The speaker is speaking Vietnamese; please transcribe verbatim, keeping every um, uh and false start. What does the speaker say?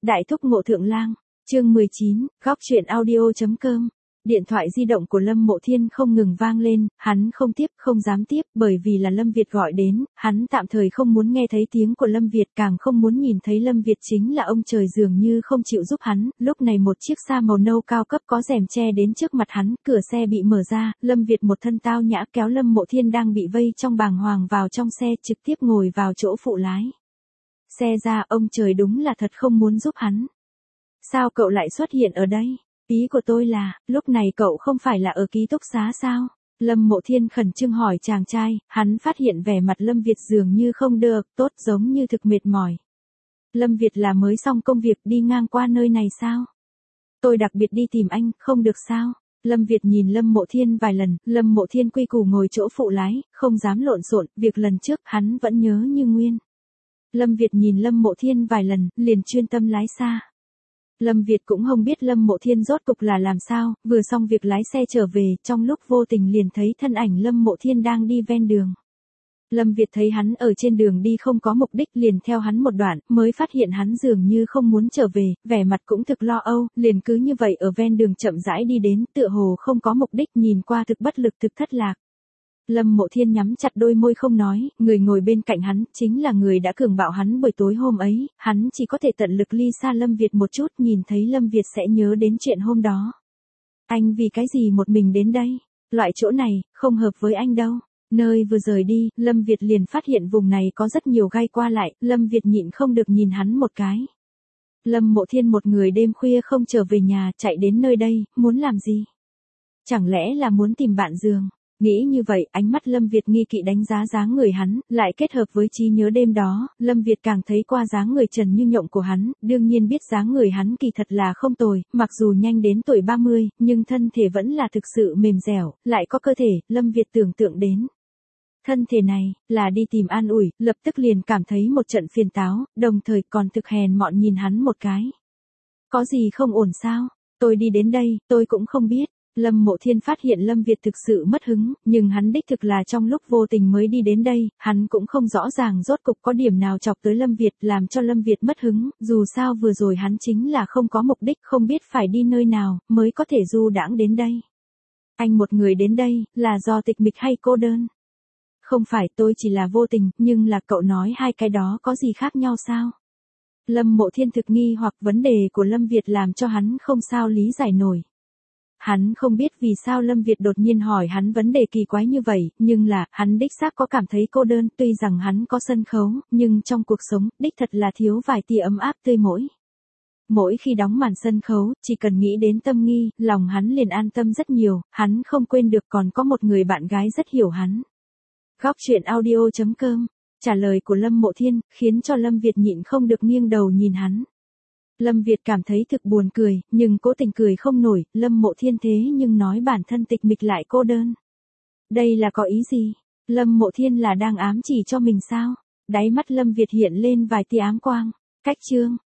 Đại thúc Ngộ Thượng Lang, chương mười chín, góc truyện audio chấm com. Điện thoại di động của Lâm Mộ Thiên không ngừng vang lên, hắn không tiếp, không dám tiếp, bởi vì là Lâm Việt gọi đến, hắn tạm thời không muốn nghe thấy tiếng của Lâm Việt, càng không muốn nhìn thấy Lâm Việt, chính là ông trời dường như không chịu giúp hắn. Lúc này một chiếc xa màu nâu cao cấp có rèm che đến trước mặt hắn, cửa xe bị mở ra, Lâm Việt một thân tao nhã kéo Lâm Mộ Thiên đang bị vây trong bàng hoàng vào trong xe, trực tiếp ngồi vào chỗ phụ lái. Xe ra, ông trời đúng là thật không muốn giúp hắn. Sao cậu lại xuất hiện ở đây? Ý của tôi là, lúc này cậu không phải là ở ký túc xá sao? Lâm Mộ Thiên khẩn trương hỏi chàng trai, hắn phát hiện vẻ mặt Lâm Việt dường như không được, tốt giống như thực mệt mỏi. Lâm Việt là mới xong công việc đi ngang qua nơi này sao? Tôi đặc biệt đi tìm anh, không được sao? Lâm Việt nhìn Lâm Mộ Thiên vài lần, Lâm Mộ Thiên quy củ ngồi chỗ phụ lái, không dám lộn xộn, việc lần trước hắn vẫn nhớ như nguyên. Lâm Việt nhìn Lâm Mộ Thiên vài lần, liền chuyên tâm lái xa. Lâm Việt cũng không biết Lâm Mộ Thiên rốt cục là làm sao, vừa xong việc lái xe trở về, trong lúc vô tình liền thấy thân ảnh Lâm Mộ Thiên đang đi ven đường. Lâm Việt thấy hắn ở trên đường đi không có mục đích, liền theo hắn một đoạn, mới phát hiện hắn dường như không muốn trở về, vẻ mặt cũng thực lo âu, liền cứ như vậy ở ven đường chậm rãi đi đến, tựa hồ không có mục đích, nhìn qua thực bất lực, thực thất lạc. Lâm Mộ Thiên nhắm chặt đôi môi không nói, người ngồi bên cạnh hắn, chính là người đã cường bạo hắn buổi tối hôm ấy, hắn chỉ có thể tận lực ly xa Lâm Việt một chút, nhìn thấy Lâm Việt sẽ nhớ đến chuyện hôm đó. Anh vì cái gì một mình đến đây? Loại chỗ này, không hợp với anh đâu. Nơi vừa rời đi, Lâm Việt liền phát hiện vùng này có rất nhiều gai qua lại, Lâm Việt nhịn không được nhìn hắn một cái. Lâm Mộ Thiên một người đêm khuya không trở về nhà, chạy đến nơi đây, muốn làm gì? Chẳng lẽ là muốn tìm bạn giường? Nghĩ như vậy, ánh mắt Lâm Việt nghi kỵ đánh giá dáng người hắn, lại kết hợp với trí nhớ đêm đó, Lâm Việt càng thấy qua dáng người trần như nhộng của hắn, đương nhiên biết dáng người hắn kỳ thật là không tồi, mặc dù nhanh đến tuổi ba mươi, nhưng thân thể vẫn là thực sự mềm dẻo, lại có cơ thể, Lâm Việt tưởng tượng đến. Thân thể này, là đi tìm an ủi, lập tức liền cảm thấy một trận phiền táo, đồng thời còn thực hèn mọn nhìn hắn một cái. Có gì không ổn sao? Tôi đi đến đây, tôi cũng không biết. Lâm Mộ Thiên phát hiện Lâm Việt thực sự mất hứng, nhưng hắn đích thực là trong lúc vô tình mới đi đến đây, hắn cũng không rõ ràng rốt cục có điểm nào chọc tới Lâm Việt làm cho Lâm Việt mất hứng, dù sao vừa rồi hắn chính là không có mục đích, không biết phải đi nơi nào, mới có thể du đãng đến đây. Anh một người đến đây, là do tịch mịch hay cô đơn? Không phải, tôi chỉ là vô tình, nhưng là cậu nói hai cái đó có gì khác nhau sao? Lâm Mộ Thiên thực nghi hoặc vấn đề của Lâm Việt làm cho hắn không sao lý giải nổi. Hắn không biết vì sao Lâm Việt đột nhiên hỏi hắn vấn đề kỳ quái như vậy, nhưng là, hắn đích xác có cảm thấy cô đơn, tuy rằng hắn có sân khấu, nhưng trong cuộc sống, đích thật là thiếu vài tia ấm áp tươi mỗi. Mỗi khi đóng màn sân khấu, chỉ cần nghĩ đến Tâm Nghi, lòng hắn liền an tâm rất nhiều, hắn không quên được còn có một người bạn gái rất hiểu hắn. Góc truyện audio chấm com, trả lời của Lâm Mộ Thiên, khiến cho Lâm Việt nhịn không được nghiêng đầu nhìn hắn. Lâm Việt cảm thấy thực buồn cười, nhưng cố tình cười không nổi, Lâm Mộ Thiên thế nhưng nói bản thân tịch mịch lại cô đơn. Đây là có ý gì? Lâm Mộ Thiên là đang ám chỉ cho mình sao? Đáy mắt Lâm Việt hiện lên vài tia ám quang. Cách chương,